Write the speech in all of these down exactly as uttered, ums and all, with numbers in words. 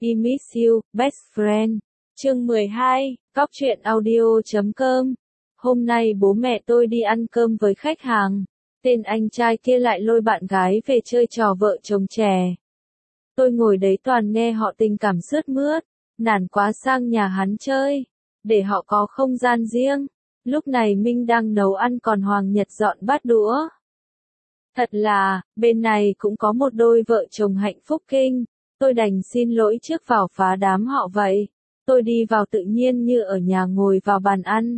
I miss you, best friend. Chương mười hai, cóc truyện audio chấm com. Hôm nay bố mẹ tôi đi ăn cơm với khách hàng. Tên anh trai kia lại lôi bạn gái về chơi trò vợ chồng trẻ. Tôi ngồi đấy toàn nghe họ tình cảm sướt mướt, nản quá sang nhà hắn chơi, để họ có không gian riêng. Lúc này Minh đang nấu ăn còn Hoàng Nhật dọn bát đũa. Thật là, bên này cũng có một đôi vợ chồng hạnh phúc kinh. Tôi đành xin lỗi trước vào phá đám họ vậy. Tôi đi vào tự nhiên như ở nhà ngồi vào bàn ăn.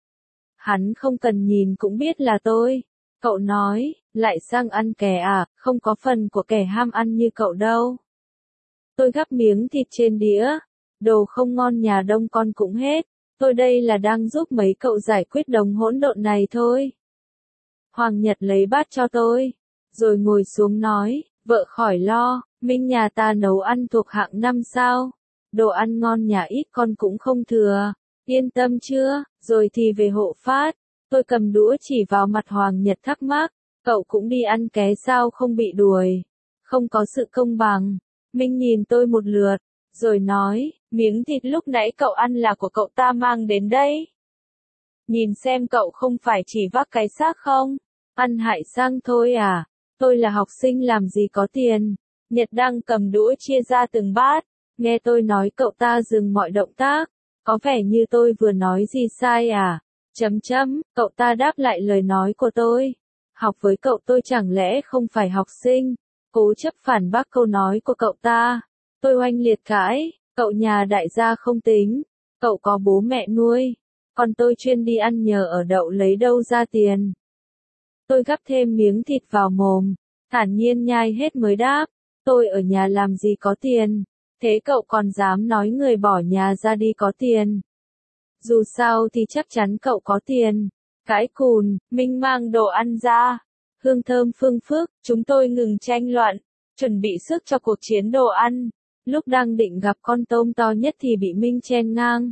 Hắn không cần nhìn cũng biết là tôi. Cậu nói, lại sang ăn kẻ à, không có phần của kẻ ham ăn như cậu đâu. Tôi gắp miếng thịt trên đĩa. Đồ không ngon nhà đông con cũng hết. Tôi đây là đang giúp mấy cậu giải quyết đống hỗn độn này thôi. Hoàng Nhật lấy bát cho tôi, rồi ngồi xuống nói, vợ khỏi lo, Minh nhà ta nấu ăn thuộc hạng năm sao. Đồ ăn ngon nhà ít con cũng không thừa, yên tâm chưa, rồi thì về hộ phát. Tôi cầm đũa chỉ vào mặt Hoàng Nhật thắc mắc, cậu cũng đi ăn ké sao không bị đuổi, không có sự công bằng. Minh nhìn tôi một lượt, rồi nói, miếng thịt lúc nãy cậu ăn là của cậu ta mang đến đây. Nhìn xem cậu không phải chỉ vác cái xác không, ăn hại sang thôi à, tôi là học sinh làm gì có tiền. Nhật đang cầm đũa chia ra từng bát, nghe tôi nói cậu ta dừng mọi động tác, có vẻ như tôi vừa nói gì sai à, chấm chấm, cậu ta đáp lại lời nói của tôi. Học với cậu tôi chẳng lẽ không phải học sinh, cố chấp phản bác câu nói của cậu ta. Tôi oanh liệt cãi, cậu nhà đại gia không tính, cậu có bố mẹ nuôi, còn tôi chuyên đi ăn nhờ ở đậu lấy đâu ra tiền. Tôi gắp thêm miếng thịt vào mồm, thản nhiên nhai hết mới đáp, tôi ở nhà làm gì có tiền, thế cậu còn dám nói người bỏ nhà ra đi có tiền. Dù sao thì chắc chắn cậu có tiền. Cãi cùn, Minh mang đồ ăn ra, hương thơm phương phức, chúng tôi ngừng tranh luận, chuẩn bị sức cho cuộc chiến đồ ăn. Lúc đang định gặp con tôm to nhất thì bị Minh chen ngang.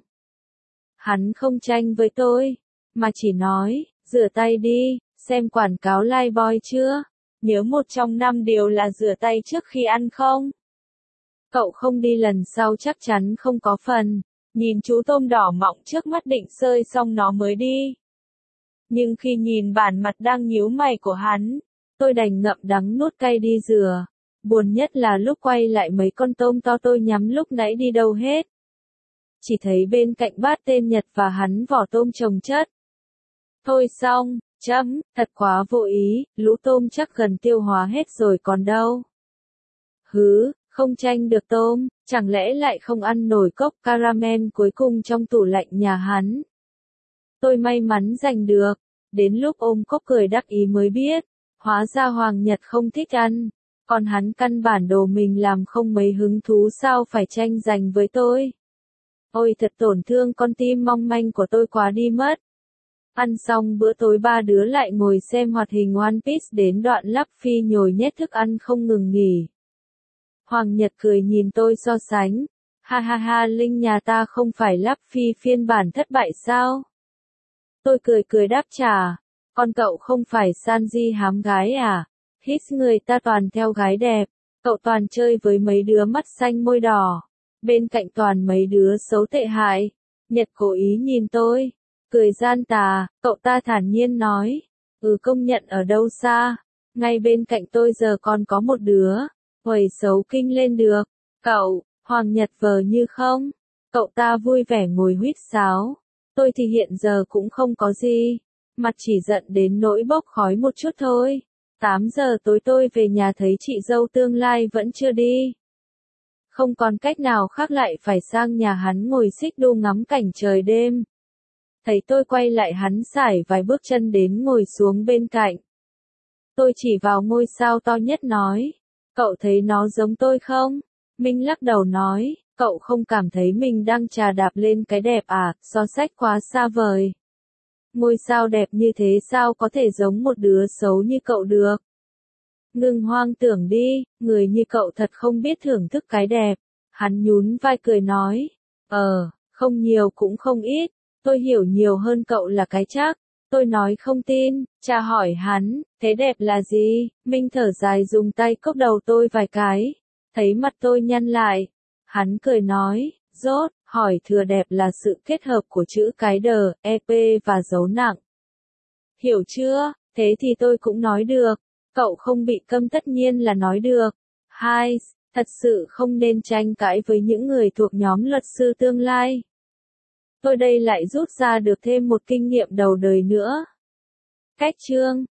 Hắn không tranh với tôi, mà chỉ nói, rửa tay đi, xem quảng cáo Lifebuoy chưa, nhớ một trong năm điều là rửa tay trước khi ăn không. Cậu không đi lần sau chắc chắn không có phần. Nhìn chú tôm đỏ mọng trước mắt định sơi xong nó mới đi. Nhưng khi nhìn bản mặt đang nhíu mày của hắn, tôi đành ngậm đắng nuốt cay đi rửa. Buồn nhất là lúc quay lại mấy con tôm to tôi nhắm lúc nãy đi đâu hết. Chỉ thấy bên cạnh bát tên Nhật và hắn vỏ tôm chồng chất. Thôi xong, chấm, thật quá vô ý, lũ tôm chắc gần tiêu hóa hết rồi còn đâu. Hứ, không tranh được tôm, chẳng lẽ lại không ăn nổi cốc caramel cuối cùng trong tủ lạnh nhà hắn. Tôi may mắn giành được, đến lúc ôm cốc cười đắc ý mới biết, hóa ra Hoàng Nhật không thích ăn. Còn hắn căn bản đồ mình làm không mấy hứng thú sao phải tranh giành với tôi. Ôi thật tổn thương con tim mong manh của tôi quá đi mất. Ăn xong bữa tối ba đứa lại ngồi xem hoạt hình One Piece đến đoạn lắp phi nhồi nhét thức ăn không ngừng nghỉ. Hoàng Nhật cười nhìn tôi so sánh. Ha ha ha, Linh nhà ta không phải lắp phi phiên bản thất bại sao? Tôi cười cười đáp trả. Con cậu không phải Sanji hám gái à? Hít người ta toàn theo gái đẹp, cậu toàn chơi với mấy đứa mắt xanh môi đỏ, bên cạnh toàn mấy đứa xấu tệ hại. Nhật cố ý nhìn tôi, cười gian tà, cậu ta thản nhiên nói, ừ công nhận ở đâu xa, ngay bên cạnh tôi giờ còn có một đứa, huầy xấu kinh lên được, cậu, Hoàng Nhật vờ như không, cậu ta vui vẻ ngồi huýt sáo, tôi thì hiện giờ cũng không có gì, mặt chỉ giận đến nỗi bốc khói một chút thôi. tám giờ tối tôi về nhà thấy chị dâu tương lai vẫn chưa đi. Không còn cách nào khác lại phải sang nhà hắn ngồi xích đu ngắm cảnh trời đêm. Thấy tôi quay lại hắn sải vài bước chân đến ngồi xuống bên cạnh. Tôi chỉ vào ngôi sao to nhất nói, cậu thấy nó giống tôi không? Minh lắc đầu nói, cậu không cảm thấy mình đang chà đạp lên cái đẹp à, so sách quá xa vời. Ngôi sao đẹp như thế sao có thể giống một đứa xấu như cậu được? Ngừng hoang tưởng đi, người như cậu thật không biết thưởng thức cái đẹp. Hắn nhún vai cười nói, ờ, không nhiều cũng không ít, tôi hiểu nhiều hơn cậu là cái chắc. Tôi nói không tin, cha hỏi hắn, thế đẹp là gì? Minh thở dài dùng tay cốc đầu tôi vài cái, thấy mặt tôi nhăn lại. Hắn cười nói, rốt, hỏi thừa đẹp là sự kết hợp của chữ cái đờ, ep và dấu nặng. Hiểu chưa? Thế thì tôi cũng nói được. Cậu không bị câm tất nhiên là nói được. Hai, thật sự không nên tranh cãi với những người thuộc nhóm luật sư tương lai. Tôi đây lại rút ra được thêm một kinh nghiệm đầu đời nữa. Cách chương